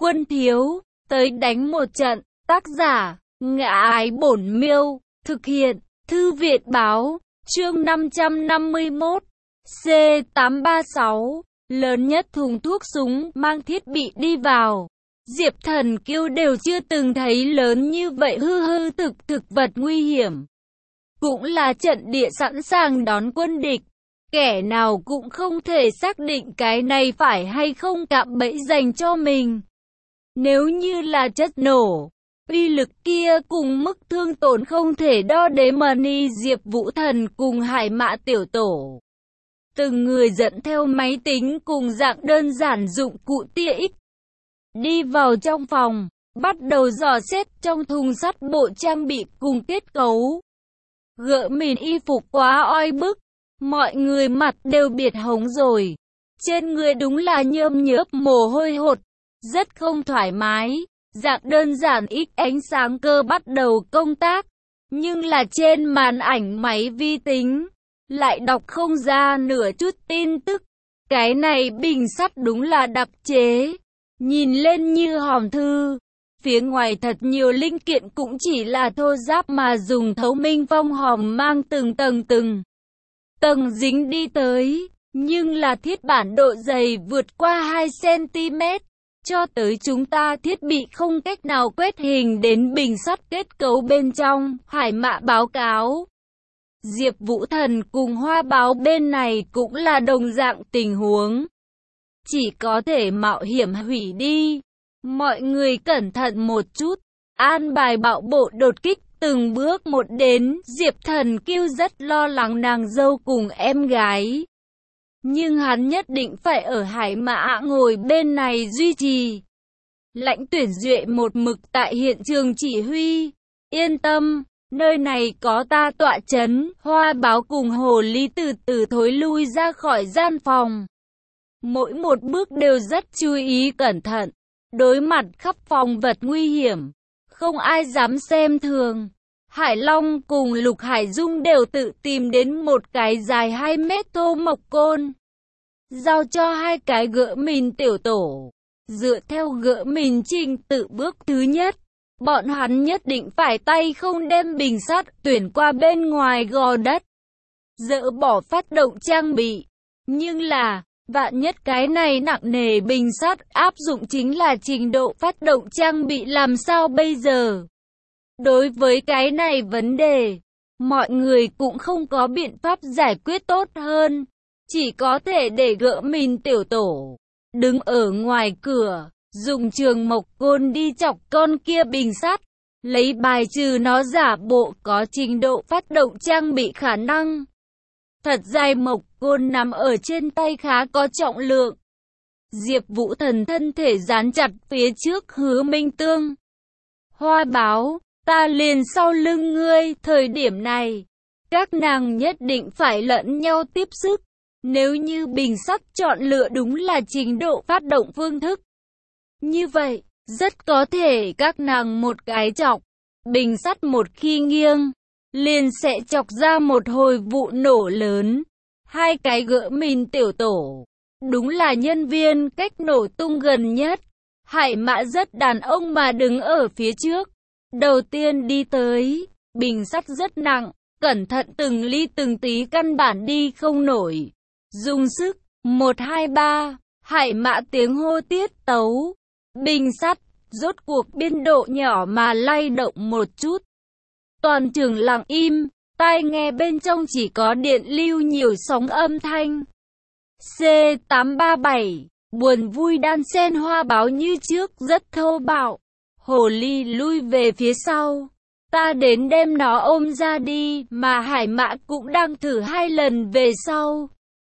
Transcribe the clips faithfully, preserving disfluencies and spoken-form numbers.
Quân thiếu, tới đánh một trận. Tác giả, Ngã Ái Bổn Miêu. Thực hiện, Thư viện Báo. Chương năm trăm năm mươi mốt. C tám ba sáu. Lớn nhất thùng thuốc súng mang thiết bị đi vào. Diệp Thần Kiêu đều chưa từng thấy lớn như vậy hư hư thực thực vật nguy hiểm. Cũng là trận địa sẵn sàng đón quân địch. Kẻ nào cũng không thể xác định cái này phải hay không cạm bẫy dành cho mình. Nếu như là chất nổ, uy lực kia cùng mức thương tổn không thể đo đếm mà ni Diệp Vũ Thần cùng Hải Mã tiểu tổ. Từng người dẫn theo máy tính cùng dạng đơn giản dụng cụ tia X. Đi vào trong phòng, bắt đầu dò xét trong thùng sắt bộ trang bị cùng kết cấu. Gỡ mìn y phục quá oi bức, mọi người mặt đều biệt hồng rồi. Trên người đúng là nhơm nhớp mồ hôi hột, rất không thoải mái. Dạng đơn giản ít ánh sáng cơ bắt đầu công tác, nhưng là trên màn ảnh máy vi tính lại đọc không ra nửa chút tin tức. Cái này bình sắt đúng là đặc chế, nhìn lên như hòm thư. Phía ngoài thật nhiều linh kiện cũng chỉ là thô ráp mà dùng thấu minh phong hòm mang từng tầng từng tầng dính đi tới, nhưng là thiết bản độ dày vượt qua hai xăng-ti mét. Cho tới chúng ta thiết bị không cách nào quét hình đến bình sắt kết cấu bên trong. Hải Mã báo cáo. Diệp Vũ Thần cùng Hoa Báo bên này cũng là đồng dạng tình huống. Chỉ có thể mạo hiểm hủy đi. Mọi người cẩn thận một chút. An bài bạo bộ đột kích từng bước một đến. Diệp Thần Kiêu rất lo lắng nàng dâu cùng em gái. Nhưng hắn nhất định phải ở Hải Mã ngồi bên này duy trì. Lãnh Tuyển Duệ một mực tại hiện trường chỉ huy. Yên tâm, nơi này có ta tọa chấn. Hoa Báo cùng Hồ Ly từ từ thối lui ra khỏi gian phòng. Mỗi một bước đều rất chú ý cẩn thận. Đối mặt khắp phòng vật nguy hiểm, không ai dám xem thường. Hải Long cùng Lục Hải Dung đều tự tìm đến một cái dài hai mét thô mộc côn. Giao cho hai cái gỡ mìn tiểu tổ. Dựa theo gỡ mìn trình tự bước thứ nhất, bọn hắn nhất định phải tay không đem bình sắt tuyển qua bên ngoài gò đất. Dỡ bỏ phát động trang bị. Nhưng là, vạn nhất cái này nặng nề bình sắt áp dụng chính là trình độ phát động trang bị làm sao bây giờ? Đối với cái này vấn đề, mọi người cũng không có biện pháp giải quyết tốt hơn. Chỉ có thể để gỡ mìn tiểu tổ đứng ở ngoài cửa, dùng trường mộc côn đi chọc con kia bình sắt, lấy bài trừ nó giả bộ có trình độ phát động trang bị khả năng. Thật dài mộc côn nằm ở trên tay khá có trọng lượng. Diệp Vũ Thần thân thể dán chặt phía trước Hứa Minh Tương. Hoa Báo, ta liền sau lưng ngươi. Thời điểm này, các nàng nhất định phải lẫn nhau tiếp sức. Nếu như bình sắt chọn lựa đúng là trình độ phát động phương thức, như vậy, rất có thể các nàng một cái chọc, bình sắt một khi nghiêng, liền sẽ chọc ra một hồi vụ nổ lớn. Hai cái gỡ mìn tiểu tổ, đúng là nhân viên cách nổ tung gần nhất. Hải Mã rất đàn ông mà đứng ở phía trước. Đầu tiên đi tới, bình sắt rất nặng, cẩn thận từng ly từng tí căn bản đi không nổi. Dùng sức, một hai ba, Hải Mã tiếng hô tiết tấu. Bình sắt, rốt cuộc biên độ nhỏ mà lay động một chút. Toàn trường lặng im, tai nghe bên trong chỉ có điện lưu nhiều sóng âm thanh. C tám ba bảy, buồn vui đan xen. Hoa Báo như trước rất thô bạo. Hồ Ly lui về phía sau. Ta đến đem nó ôm ra đi, mà Hải Mã cũng đang thử hai lần về sau.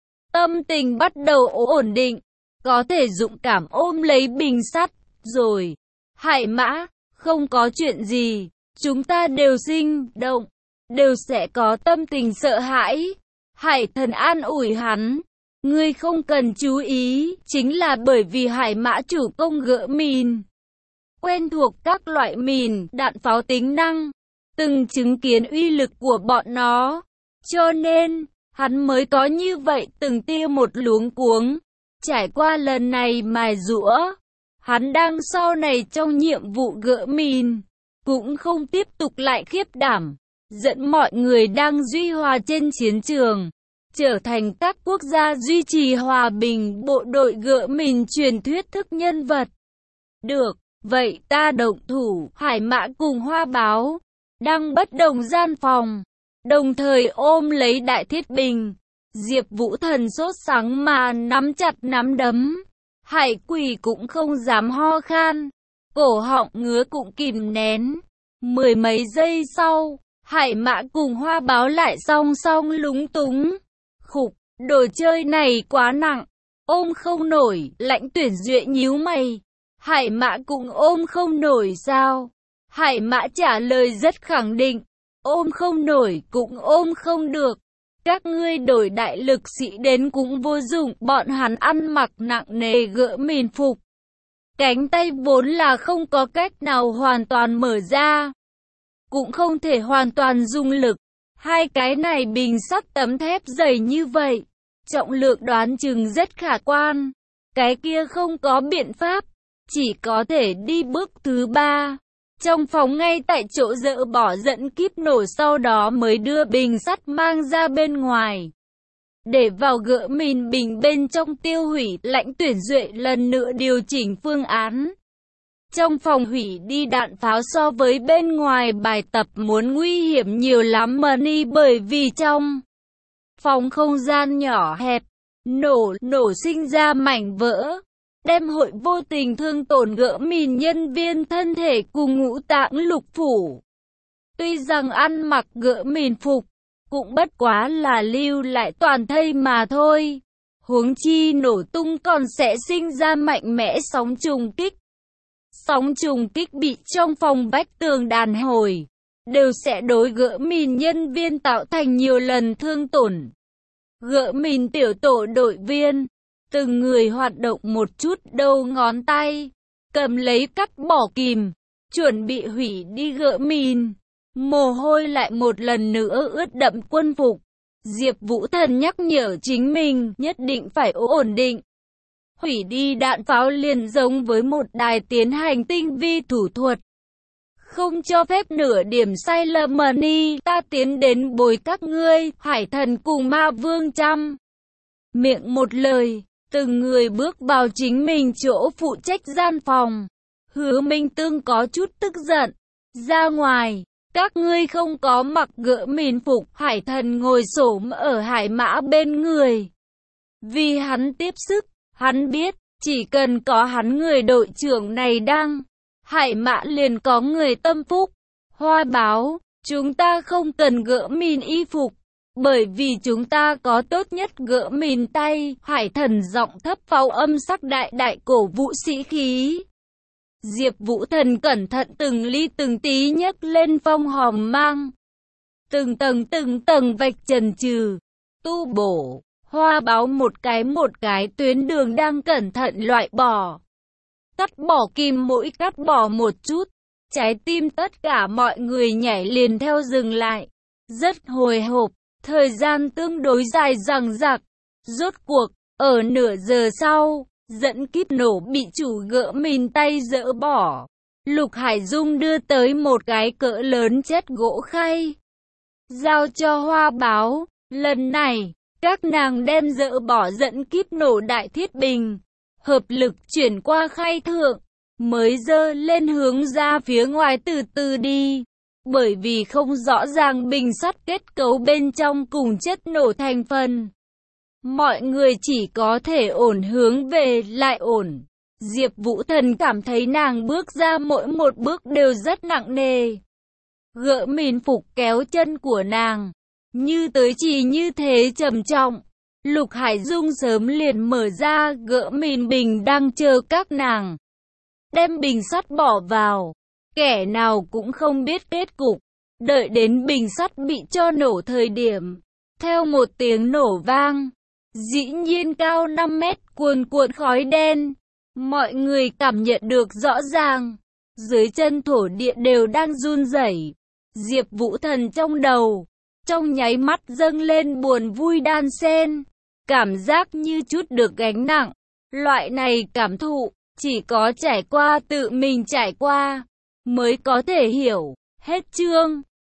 Tâm tình bắt đầu ổn định, có thể dũng cảm ôm lấy bình sắt, rồi. Hải Mã, không có chuyện gì, chúng ta đều sinh động, đều sẽ có tâm tình sợ hãi. Hải Thần an ủi hắn, ngươi không cần chú ý, chính là bởi vì Hải Mã chủ công gỡ mìn. Quen thuộc các loại mìn, đạn pháo tính năng, từng chứng kiến uy lực của bọn nó, cho nên hắn mới có như vậy từng tia một luống cuống. Trải qua lần này mài giũa, Hắn đang sau này trong nhiệm vụ gỡ mìn, cũng không tiếp tục lại khiếp đảm, dẫn mọi người đang duy hòa trên chiến trường, trở thành các quốc gia duy trì hòa bình bộ đội gỡ mìn truyền thuyết thức nhân vật. Được, vậy ta động thủ. Hải Mã cùng Hoa Báo đang bất đồng gian phòng, đồng thời ôm lấy Đại Thiết Bình. Diệp Vũ Thần sốt sắng mà nắm chặt nắm đấm. Hải Quỷ cũng không dám ho khan, cổ họng ngứa cũng kìm nén. Mười mấy giây sau, Hải Mã cùng Hoa Báo lại song song lúng túng. Khục, đồ chơi này quá nặng, ôm không nổi. Lãnh Tuyển Duệ nhíu mày. Hải Mã cũng ôm không nổi sao? Hải Mã trả lời rất khẳng định, ôm không nổi cũng ôm không được. Các ngươi đổi đại lực sĩ đến cũng vô dụng, bọn hắn ăn mặc nặng nề gỡ mìn phục. Cánh tay vốn là không có cách nào hoàn toàn mở ra, cũng không thể hoàn toàn dùng lực. Hai cái này bình sắt tấm thép dày như vậy, trọng lượng đoán chừng rất khả quan. Cái kia không có biện pháp, chỉ có thể đi bước thứ ba. Trong phòng ngay tại chỗ dỡ bỏ dẫn kíp nổ, sau đó mới đưa bình sắt mang ra bên ngoài, để vào gỡ mìn bình bên trong tiêu hủy. Lãnh Tuyển Duệ lần nữa điều chỉnh phương án. Trong phòng hủy đi đạn pháo so với bên ngoài bài tập muốn nguy hiểm nhiều lắm Money, bởi vì trong phòng không gian nhỏ hẹp, nổ, nổ sinh ra mảnh vỡ, đem hội vô tình thương tổn gỡ mìn nhân viên thân thể cùng ngũ tạng lục phủ. Tuy rằng ăn mặc gỡ mìn phục, cũng bất quá là lưu lại toàn thây mà thôi. Huống chi nổ tung còn sẽ sinh ra mạnh mẽ sóng trùng kích. Sóng trùng kích bị trong phòng vách tường đàn hồi, đều sẽ đối gỡ mìn nhân viên tạo thành nhiều lần thương tổn. Gỡ mìn tiểu tổ đội viên, từng người hoạt động một chút đầu ngón tay, cầm lấy cắt bỏ kìm, chuẩn bị hủy đi gỡ mìn. Mồ hôi lại một lần nữa ướt đẫm quân phục. Diệp Vũ Thần nhắc nhở chính mình nhất định phải ổn định. Hủy đi đạn pháo liền giống với một đài tiến hành tinh vi thủ thuật, không cho phép nửa điểm sai lầm. Money, ta tiến đến bồi các ngươi. Hải Thần cùng Ma Vương chăm miệng một lời, từng người bước vào chính mình chỗ phụ trách gian phòng. Hứa Minh Tương có chút tức giận, ra ngoài, các ngươi không có mặc gỡ mìn phục. Hải Thần ngồi xổm ở Hải Mã bên người, vì hắn tiếp sức. Hắn biết, chỉ cần có hắn người đội trưởng này đang, Hải Mã liền có người tâm phúc. Hoa Báo, chúng ta không cần gỡ mìn y phục, bởi vì chúng ta có tốt nhất gỡ mìn tay. Hải Thần giọng thấp pháo âm sắc đại đại cổ vũ sĩ khí. Diệp Vũ Thần cẩn thận từng ly từng tí nhấc lên phong hòm mang, từng tầng từng tầng vạch trần trừ, tu bổ. Hoa Báo một cái một cái tuyến đường đang cẩn thận loại bỏ, cắt bỏ kìm mỗi cắt bỏ một chút, trái tim tất cả mọi người nhảy liền theo dừng lại, rất hồi hộp. Thời gian tương đối dài dằng dặc, rốt cuộc, ở nửa giờ sau, dẫn kíp nổ bị chủ gỡ mìn tay dỡ bỏ. Lục Hải Dung đưa tới một cái cỡ lớn chất gỗ khay, giao cho Hoa Báo. Lần này, các nàng đem dỡ bỏ dẫn kíp nổ Đại Thiết Bình, hợp lực chuyển qua khay thượng, mới dơ lên hướng ra phía ngoài từ từ đi. Bởi vì không rõ ràng bình sắt kết cấu bên trong cùng chất nổ thành phần, mọi người chỉ có thể ổn hướng về lại ổn. Diệp Vũ Thần cảm thấy nàng bước ra mỗi một bước đều rất nặng nề. Gỡ mìn phục kéo chân của nàng, như tới chỉ như thế trầm trọng. Lục Hải Dung sớm liền mở ra gỡ mìn bình đang chờ các nàng, đem bình sắt bỏ vào. Kẻ nào cũng không biết kết cục. Đợi đến bình sắt bị cho nổ thời điểm, theo một tiếng nổ vang, dĩ nhiên cao năm mét cuồn cuộn khói đen, mọi người cảm nhận được rõ ràng, dưới chân thổ địa đều đang run rẩy. Diệp Vũ Thần trong đầu, trong nháy mắt dâng lên buồn vui đan xen, cảm giác như chút được gánh nặng. Loại này cảm thụ, Chỉ có trải qua, tự mình trải qua, mới có thể hiểu. Hết chương.